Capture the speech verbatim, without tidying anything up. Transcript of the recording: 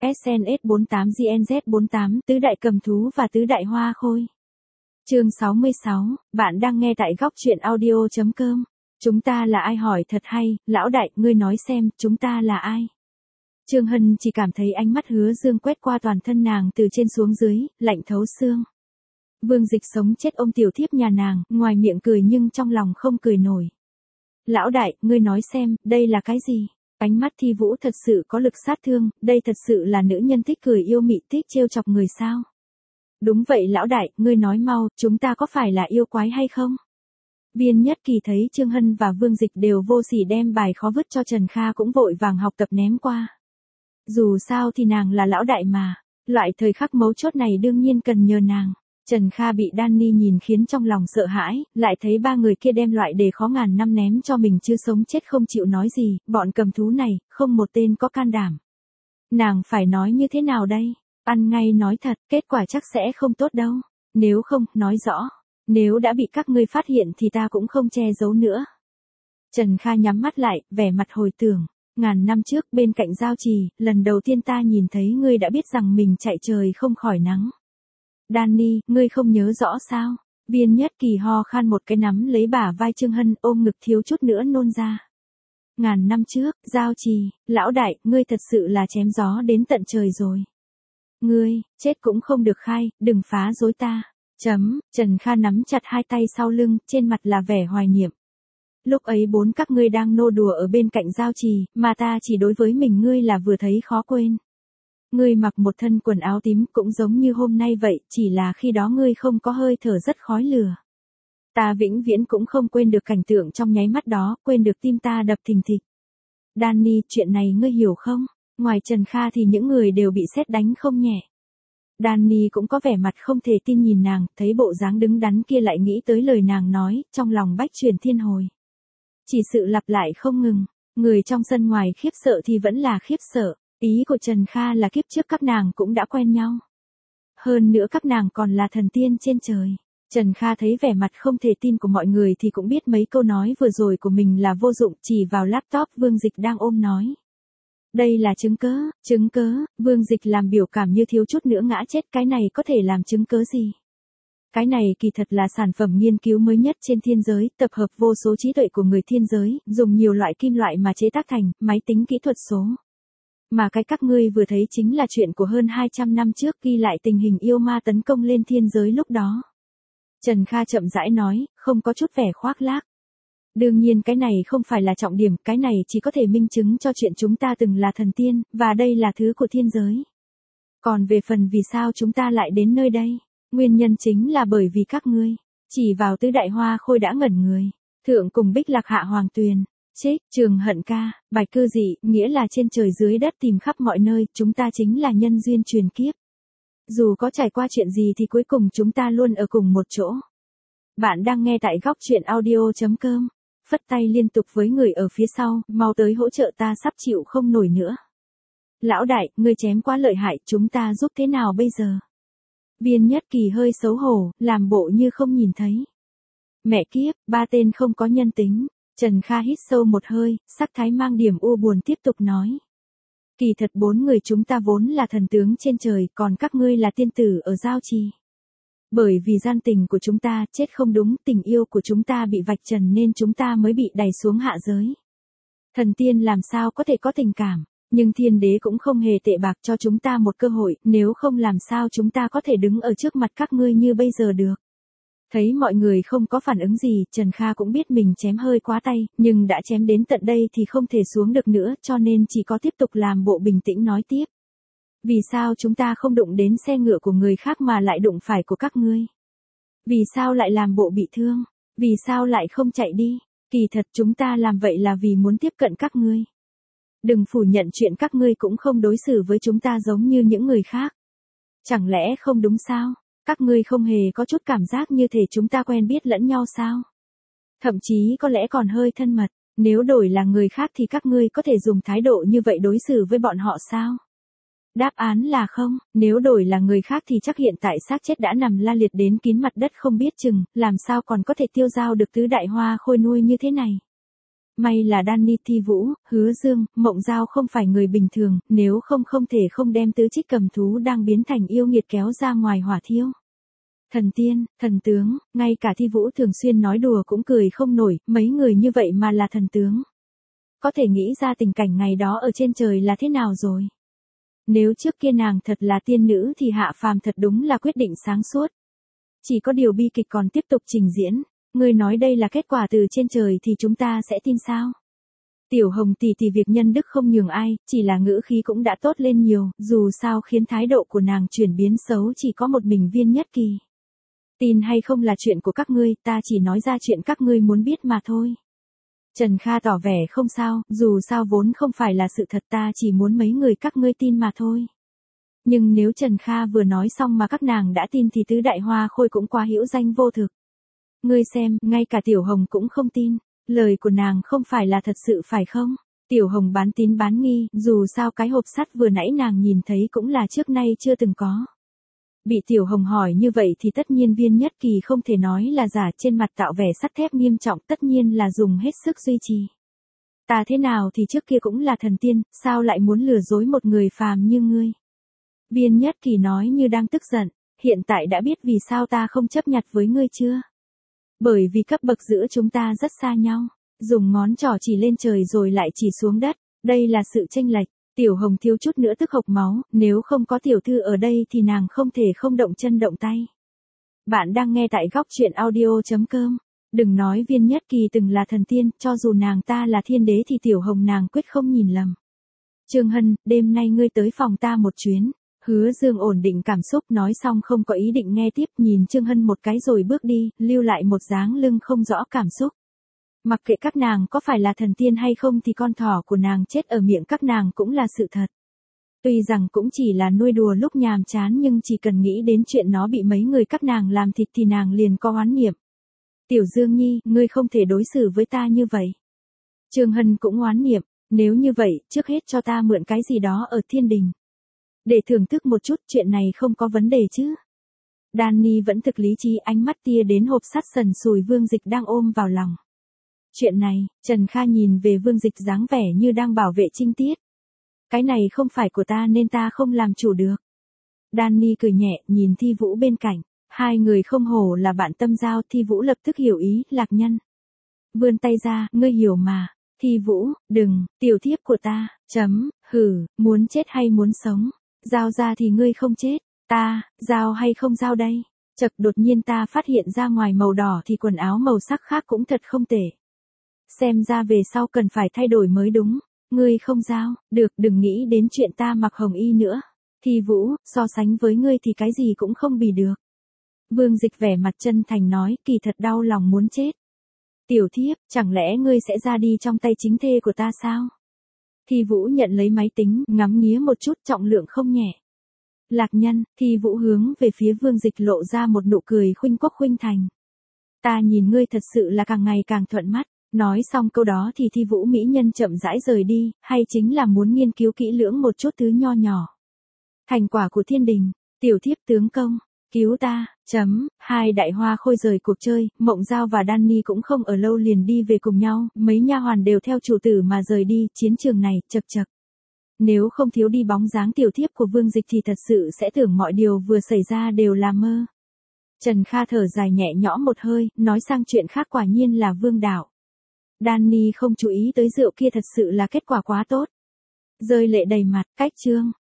ét en ét bốn tám giê en dét bốn tám, tứ đại cầm thú và tứ đại hoa khôi. Chương sáu mươi sáu, bạn đang nghe tại góc truyện audio chấm com. Chúng ta là ai hỏi thật hay, lão đại, ngươi nói xem, chúng ta là ai? Trương Hân chỉ cảm thấy ánh mắt Hứa Dương quét qua toàn thân nàng từ trên xuống dưới, lạnh thấu xương. Vương Dịch sống chết ôm tiểu thiếp nhà nàng, ngoài miệng cười nhưng trong lòng không cười nổi. Lão đại, ngươi nói xem, đây là cái gì? Ánh mắt Thi Vũ thật sự có lực sát thương, đây thật sự là nữ nhân thích cười yêu mị thích trêu chọc người sao? Đúng vậy lão đại, ngươi nói mau, chúng ta có phải là yêu quái hay không? Viên Nhất Kỳ thấy Trương Hân và Vương Dịch đều vô sỉ đem bài khó vứt cho Trần Kha cũng vội vàng học tập ném qua. Dù sao thì nàng là lão đại mà, loại thời khắc mấu chốt này đương nhiên cần nhờ nàng. Trần Kha bị Danny nhìn khiến trong lòng sợ hãi, lại thấy ba người kia đem loại đề khó ngàn năm ném cho mình chứ sống chết không chịu nói gì, bọn cầm thú này, không một tên có can đảm. Nàng phải nói như thế nào đây? Ăn ngay nói thật, kết quả chắc sẽ không tốt đâu. Nếu không, nói rõ. Nếu đã bị các ngươi phát hiện thì ta cũng không che giấu nữa. Trần Kha nhắm mắt lại, vẻ mặt hồi tưởng. Ngàn năm trước bên cạnh giao trì, lần đầu tiên ta nhìn thấy ngươi đã biết rằng mình chạy trời không khỏi nắng. Danny, ngươi không nhớ rõ sao? Viên Nhất Kỳ ho khan một cái nắm lấy bả vai Trương Hân ôm ngực thiếu chút nữa nôn ra. Ngàn năm trước, giao trì, lão đại, ngươi thật sự là chém gió đến tận trời rồi. Ngươi, chết cũng không được khai, đừng phá dối ta. Chấm, Trần Kha nắm chặt hai tay sau lưng, trên mặt là vẻ hoài niệm. Lúc ấy bốn các ngươi đang nô đùa ở bên cạnh giao trì, mà ta chỉ đối với mình ngươi là vừa thấy khó quên. Ngươi mặc một thân quần áo tím cũng giống như hôm nay vậy, chỉ là khi đó ngươi không có hơi thở rất khói lửa. Ta vĩnh viễn cũng không quên được cảnh tượng trong nháy mắt đó, quên được tim ta đập thình thịch. Danny, chuyện này ngươi hiểu không? Ngoài Trần Kha thì những người đều bị sét đánh không nhẹ. Danny cũng có vẻ mặt không thể tin nhìn nàng, thấy bộ dáng đứng đắn kia lại nghĩ tới lời nàng nói, trong lòng bách truyền thiên hồi. Chỉ sự lặp lại không ngừng, người trong sân ngoài khiếp sợ thì vẫn là khiếp sợ, ý của Trần Kha là kiếp trước các nàng cũng đã quen nhau. Hơn nữa các nàng còn là thần tiên trên trời. Trần Kha thấy vẻ mặt không thể tin của mọi người thì cũng biết mấy câu nói vừa rồi của mình là vô dụng, chỉ vào laptop Vương Dịch đang ôm nói. Đây là chứng cớ, chứng cớ, Vương Dịch làm biểu cảm như thiếu chút nữa ngã chết, cái này có thể làm chứng cớ gì? Cái này kỳ thật là sản phẩm nghiên cứu mới nhất trên thiên giới, tập hợp vô số trí tuệ của người thiên giới, dùng nhiều loại kim loại mà chế tác thành, máy tính kỹ thuật số. Mà cái các ngươi vừa thấy chính là chuyện của hơn hai trăm năm trước ghi lại tình hình yêu ma tấn công lên thiên giới lúc đó. Trần Kha chậm rãi nói, không có chút vẻ khoác lác. Đương nhiên cái này không phải là trọng điểm, cái này chỉ có thể minh chứng cho chuyện chúng ta từng là thần tiên, và đây là thứ của thiên giới. Còn về phần vì sao chúng ta lại đến nơi đây, nguyên nhân chính là bởi vì các ngươi, chỉ vào tứ đại hoa khôi đã ngẩn người, thượng cùng Bích Lạc Hạ Hoàng Tuyền, Trích, Trường Hận Ca, Bạch Cư Dị, nghĩa là trên trời dưới đất tìm khắp mọi nơi, chúng ta chính là nhân duyên truyền kiếp. Dù có trải qua chuyện gì thì cuối cùng chúng ta luôn ở cùng một chỗ. Bạn đang nghe tại góc truyện audio chấm com. Phất tay liên tục với người ở phía sau, mau tới hỗ trợ ta sắp chịu không nổi nữa. Lão đại, ngươi chém quá lợi hại, chúng ta giúp thế nào bây giờ? Viên Nhất Kỳ hơi xấu hổ, làm bộ như không nhìn thấy. Mẹ kiếp, ba tên không có nhân tính. Trần Kha hít sâu một hơi, sắc thái mang điểm u buồn tiếp tục nói. Kỳ thật bốn người chúng ta vốn là thần tướng trên trời, còn các ngươi là tiên tử ở giao trì. Bởi vì gian tình của chúng ta chết không đúng, tình yêu của chúng ta bị vạch trần nên chúng ta mới bị đày xuống hạ giới. Thần tiên làm sao có thể có tình cảm, nhưng thiên đế cũng không hề tệ bạc cho chúng ta một cơ hội, nếu không làm sao chúng ta có thể đứng ở trước mặt các ngươi như bây giờ được. Thấy mọi người không có phản ứng gì, Trần Kha cũng biết mình chém hơi quá tay, nhưng đã chém đến tận đây thì không thể xuống được nữa, cho nên chỉ có tiếp tục làm bộ bình tĩnh nói tiếp. Vì sao chúng ta không đụng đến xe ngựa của người khác mà lại đụng phải của các ngươi? Vì sao lại làm bộ bị thương? Vì sao lại không chạy đi? Kỳ thật chúng ta làm vậy là vì muốn tiếp cận các ngươi. Đừng phủ nhận chuyện các ngươi cũng không đối xử với chúng ta giống như những người khác. Chẳng lẽ không đúng sao? Các ngươi không hề có chút cảm giác như thể chúng ta quen biết lẫn nhau sao? Thậm chí có lẽ còn hơi thân mật, nếu đổi là người khác thì các ngươi có thể dùng thái độ như vậy đối xử với bọn họ sao? Đáp án là không, nếu đổi là người khác thì chắc hiện tại xác chết đã nằm la liệt đến kín mặt đất không biết chừng, làm sao còn có thể tiêu dao được tứ đại hoa khôi nuôi như thế này. May là Danny, Thi Vũ, Hứa Dương, Mộng Giao không phải người bình thường, nếu không không thể không đem tứ trích cầm thú đang biến thành yêu nghiệt kéo ra ngoài hỏa thiêu. Thần tiên, thần tướng, ngay cả Thi Vũ thường xuyên nói đùa cũng cười không nổi, mấy người như vậy mà là thần tướng. Có thể nghĩ ra tình cảnh ngày đó ở trên trời là thế nào rồi. Nếu trước kia nàng thật là tiên nữ thì hạ phàm thật đúng là quyết định sáng suốt. Chỉ có điều bi kịch còn tiếp tục trình diễn. Ngươi nói đây là kết quả từ trên trời thì chúng ta sẽ tin sao? Tiểu Hồng tỷ tỷ việc nhân đức không nhường ai, chỉ là ngữ khí cũng đã tốt lên nhiều, dù sao khiến thái độ của nàng chuyển biến xấu chỉ có một mình Viên Nhất Kỳ. Tin hay không là chuyện của các ngươi, ta chỉ nói ra chuyện các ngươi muốn biết mà thôi. Trần Kha tỏ vẻ không sao, dù sao vốn không phải là sự thật, ta chỉ muốn mấy người các ngươi tin mà thôi. Nhưng nếu Trần Kha vừa nói xong mà các nàng đã tin thì tứ đại hoa khôi cũng quá hữu danh vô thực. Ngươi xem, ngay cả Tiểu Hồng cũng không tin, lời của nàng không phải là thật sự phải không? Tiểu Hồng bán tín bán nghi, dù sao cái hộp sắt vừa nãy nàng nhìn thấy cũng là trước nay chưa từng có. Bị Tiểu Hồng hỏi như vậy thì tất nhiên Viên Nhất Kỳ không thể nói là giả, trên mặt tạo vẻ sắt thép nghiêm trọng, tất nhiên là dùng hết sức duy trì. Ta thế nào thì trước kia cũng là thần tiên, sao lại muốn lừa dối một người phàm như ngươi? Viên Nhất Kỳ nói như đang tức giận, hiện tại đã biết vì sao ta không chấp nhặt với ngươi chưa? Bởi vì cấp bậc giữa chúng ta rất xa nhau, dùng ngón trỏ chỉ lên trời rồi lại chỉ xuống đất, đây là sự chênh lệch. Tiểu Hồng thiếu chút nữa tức hộc máu, nếu không có tiểu thư ở đây thì nàng không thể không động chân động tay. Bạn đang nghe tại góc truyện audio chấm com. Đừng nói Viên Nhất Kỳ từng là thần tiên, cho dù nàng ta là thiên đế thì Tiểu Hồng nàng quyết không nhìn lầm. Trương Hân, đêm nay ngươi tới phòng ta một chuyến. Hứa Dương ổn định cảm xúc nói xong không có ý định nghe tiếp, nhìn Trương Hân một cái rồi bước đi, lưu lại một dáng lưng không rõ cảm xúc. Mặc kệ các nàng có phải là thần tiên hay không thì con thỏ của nàng chết ở miệng các nàng cũng là sự thật. Tuy rằng cũng chỉ là nuôi đùa lúc nhàm chán nhưng chỉ cần nghĩ đến chuyện nó bị mấy người các nàng làm thịt thì nàng liền có oán niệm. Tiểu Dương Nhi, ngươi không thể đối xử với ta như vậy. Trương Hân cũng oán niệm, nếu như vậy, trước hết cho ta mượn cái gì đó ở thiên đình. Để thưởng thức một chút, chuyện này không có vấn đề chứ. Danny vẫn thực lý trí, ánh mắt tia đến hộp sắt sần sùi Vương Dịch đang ôm vào lòng. Chuyện này, Trần Kha nhìn về Vương Dịch dáng vẻ như đang bảo vệ trinh tiết. Cái này không phải của ta nên ta không làm chủ được. Danny cười nhẹ, nhìn Thi Vũ bên cạnh. Hai người không hổ là bạn tâm giao, Thi Vũ lập tức hiểu ý, Lạc Nhân. Vươn tay ra, ngươi hiểu mà. Thi Vũ, đừng, tiểu thiếp của ta, chấm, hử, muốn chết hay muốn sống. Giao ra thì ngươi không chết, ta, giao hay không giao đây? Chật, đột nhiên ta phát hiện ra ngoài màu đỏ thì quần áo màu sắc khác cũng thật không tệ. Xem ra về sau cần phải thay đổi mới đúng. Ngươi không giao, được, đừng nghĩ đến chuyện ta mặc hồng y nữa. Thi Vũ, so sánh với ngươi thì cái gì cũng không bì được. Vương Dịch vẻ mặt chân thành nói, kỳ thật đau lòng muốn chết. Tiểu thiếp, chẳng lẽ ngươi sẽ ra đi trong tay chính thê của ta sao? Thi Vũ nhận lấy máy tính, ngắm nghía một chút, trọng lượng không nhẹ. Lạc Nhân, Thi Vũ hướng về phía Vương Dịch lộ ra một nụ cười khuynh quốc khuynh thành. Ta nhìn ngươi thật sự là càng ngày càng thuận mắt. Nói xong câu đó thì Thi Vũ mỹ nhân chậm rãi rời đi, hay chính là muốn nghiên cứu kỹ lưỡng một chút thứ nho nhỏ. Thành quả của thiên đình, tiểu thiếp tướng công, cứu ta, chấm, hai đại hoa khôi rời cuộc chơi, Mộng Giao và Danny cũng không ở lâu liền đi về cùng nhau, mấy nha hoàn đều theo chủ tử mà rời đi, chiến trường này, chật chật. Nếu không thiếu đi bóng dáng tiểu thiếp của Vương Dịch thì thật sự sẽ tưởng mọi điều vừa xảy ra đều là mơ. Trần Kha thở dài nhẹ nhõm một hơi, nói sang chuyện khác, quả nhiên là Vương Đạo. Danny không chú ý tới rượu kia thật sự là kết quả quá tốt. Rơi lệ đầy mặt, cách chương.